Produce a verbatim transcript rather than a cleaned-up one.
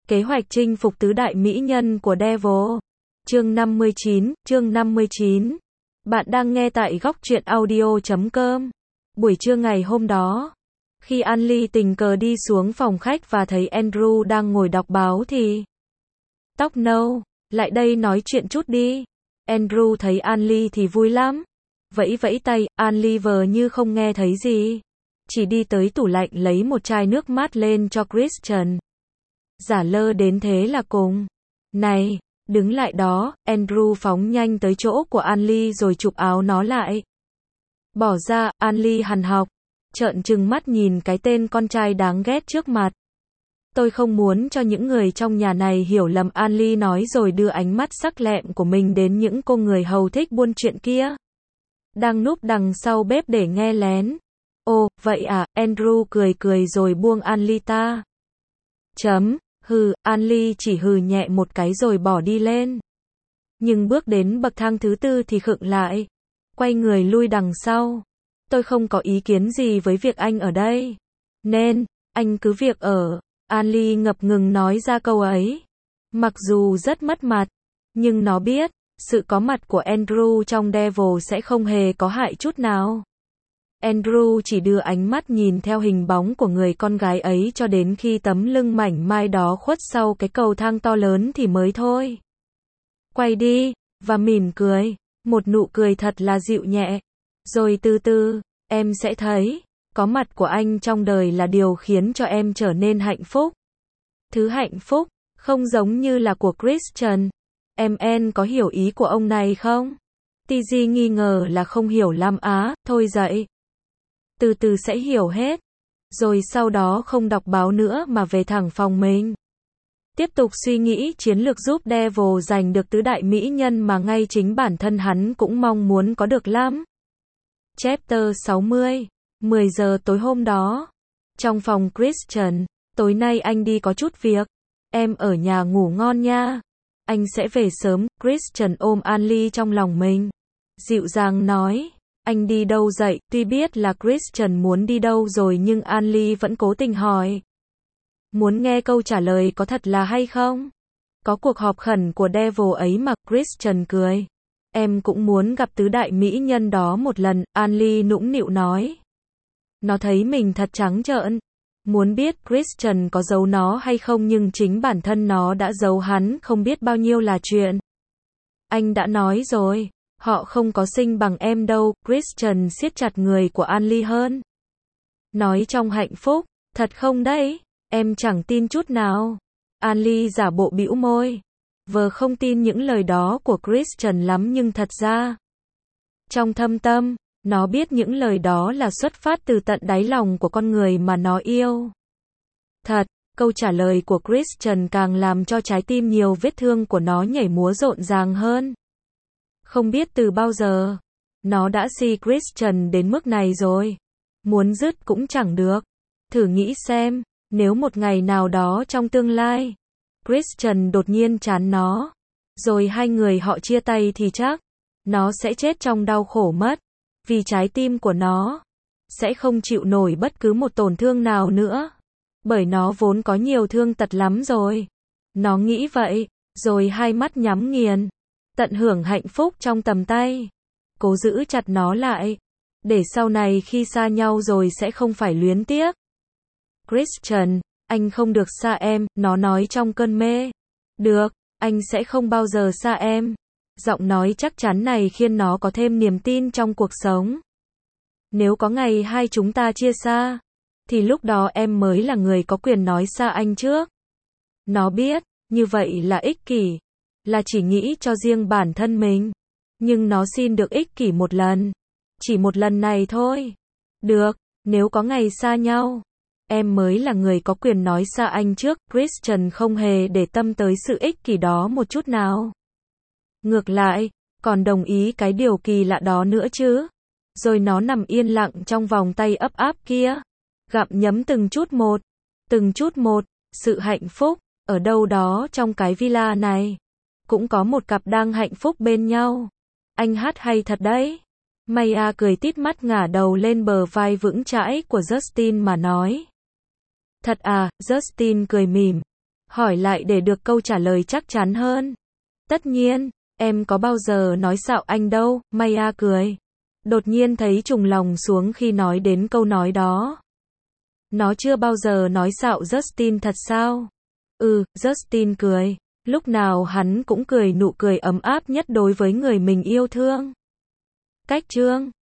Kế hoạch chinh phục tứ đại mỹ nhân của Devil. Chương năm mươi chín, chương năm mươi chín. Bạn đang nghe tại góc truyện audio chấm com. Buổi trưa ngày hôm đó, khi An Ly tình cờ đi xuống phòng khách và thấy Andrew đang ngồi đọc báo thì tóc nâu, lại đây nói chuyện chút đi. Andrew thấy An Ly thì vui lắm. Vẫy vẫy tay, An Ly vờ như không nghe thấy gì. Chỉ đi tới tủ lạnh lấy một chai nước mát lên cho Christian. Giả lơ đến thế là cùng. Này, đứng lại đó, Andrew phóng nhanh tới chỗ của An Ly rồi chụp áo nó lại. Bỏ ra, An Ly hằn học, trợn trừng mắt nhìn cái tên con trai đáng ghét trước mặt. Tôi không muốn cho những người trong nhà này hiểu lầm, An Ly nói rồi đưa ánh mắt sắc lẹm của mình đến những cô người hầu thích buôn chuyện kia, đang núp đằng sau bếp để nghe lén. Ồ, vậy à, Andrew cười cười rồi buông An Ly ta. Chấm, hừ, An Ly chỉ hừ nhẹ một cái rồi bỏ đi lên. Nhưng bước đến bậc thang thứ tư thì khựng lại, quay người lui đằng sau. Tôi không có ý kiến gì với việc anh ở đây, nên, anh cứ việc ở. An Ly ngập ngừng nói ra câu ấy. Mặc dù rất mất mặt, nhưng nó biết, sự có mặt của Andrew trong Devil sẽ không hề có hại chút nào. Andrew chỉ đưa ánh mắt nhìn theo hình bóng của người con gái ấy cho đến khi tấm lưng mảnh mai đó khuất sau cái cầu thang to lớn thì mới thôi. Quay đi, và mỉm cười, một nụ cười thật là dịu nhẹ. Rồi từ từ, em sẽ thấy, có mặt của anh trong đời là điều khiến cho em trở nên hạnh phúc. Thứ hạnh phúc, không giống như là của Christian. Em en có hiểu ý của ông này không? Tizzy nghi ngờ là không hiểu lắm á, thôi dậy. Từ từ sẽ hiểu hết. Rồi sau đó không đọc báo nữa mà về thẳng phòng mình. Tiếp tục suy nghĩ chiến lược giúp Devil giành được tứ đại mỹ nhân mà ngay chính bản thân hắn cũng mong muốn có được lắm. Chapter sáu mươi. mười giờ tối hôm đó. Trong phòng Christian, tối nay anh đi có chút việc. Em ở nhà ngủ ngon nha. Anh sẽ về sớm. Christian ôm An Ly trong lòng mình, dịu dàng nói. Anh đi đâu dậy? Tuy biết là Christian muốn đi đâu rồi nhưng An Ly vẫn cố tình hỏi. Muốn nghe câu trả lời có thật là hay không? Có cuộc họp khẩn của Devil ấy mà. Christian cười. Em cũng muốn gặp tứ đại mỹ nhân đó một lần, An Ly nũng nịu nói. Nó thấy mình thật trắng trợn. Muốn biết Christian có giấu nó hay không nhưng chính bản thân nó đã giấu hắn không biết bao nhiêu là chuyện. Anh đã nói rồi, họ không có xinh bằng em đâu. Christian siết chặt người của An Ly hơn. Nói trong hạnh phúc, thật không đấy? Em chẳng tin chút nào. An Ly giả bộ bĩu môi. Vờ không tin những lời đó của Christian lắm nhưng thật ra, trong thâm tâm, nó biết những lời đó là xuất phát từ tận đáy lòng của con người mà nó yêu. Thật, câu trả lời của Christian càng làm cho trái tim nhiều vết thương của nó nhảy múa rộn ràng hơn. Không biết từ bao giờ, nó đã si Christian đến mức này rồi. Muốn dứt cũng chẳng được. Thử nghĩ xem, nếu một ngày nào đó trong tương lai, Christian đột nhiên chán nó, rồi hai người họ chia tay thì chắc, nó sẽ chết trong đau khổ mất. Vì trái tim của nó sẽ không chịu nổi bất cứ một tổn thương nào nữa. Bởi nó vốn có nhiều thương tật lắm rồi. Nó nghĩ vậy, rồi hai mắt nhắm nghiền, tận hưởng hạnh phúc trong tầm tay. Cố giữ chặt nó lại, để sau này khi xa nhau rồi sẽ không phải luyến tiếc. Christian, anh không được xa em, nó nói trong cơn mê. Được, anh sẽ không bao giờ xa em. Giọng nói chắc chắn này khiến nó có thêm niềm tin trong cuộc sống. Nếu có ngày hai chúng ta chia xa, thì lúc đó em mới là người có quyền nói xa anh trước. Nó biết, như vậy là ích kỷ, là chỉ nghĩ cho riêng bản thân mình. Nhưng nó xin được ích kỷ một lần. Chỉ một lần này thôi. Được, nếu có ngày xa nhau, em mới là người có quyền nói xa anh trước. Christian không hề để tâm tới sự ích kỷ đó một chút nào. Ngược lại, còn đồng ý cái điều kỳ lạ đó nữa chứ. Rồi nó nằm yên lặng trong vòng tay ấp áp kia, gặm nhấm từng chút một, từng chút một, sự hạnh phúc. Ở đâu đó trong cái villa này, cũng có một cặp đang hạnh phúc bên nhau. Anh hát hay thật đấy. Maya cười tít mắt ngả đầu lên bờ vai vững chãi của Justin mà nói. Thật à, Justin cười mỉm. hỏi lại để được câu trả lời chắc chắn hơn. Tất nhiên, em có bao giờ nói xạo anh đâu, Maya cười. Đột nhiên thấy trùng lòng xuống khi nói đến câu nói đó. Nó chưa bao giờ nói xạo Justin thật sao? Ừ, Justin cười. Lúc nào hắn cũng cười nụ cười ấm áp nhất đối với người mình yêu thương. Cách chương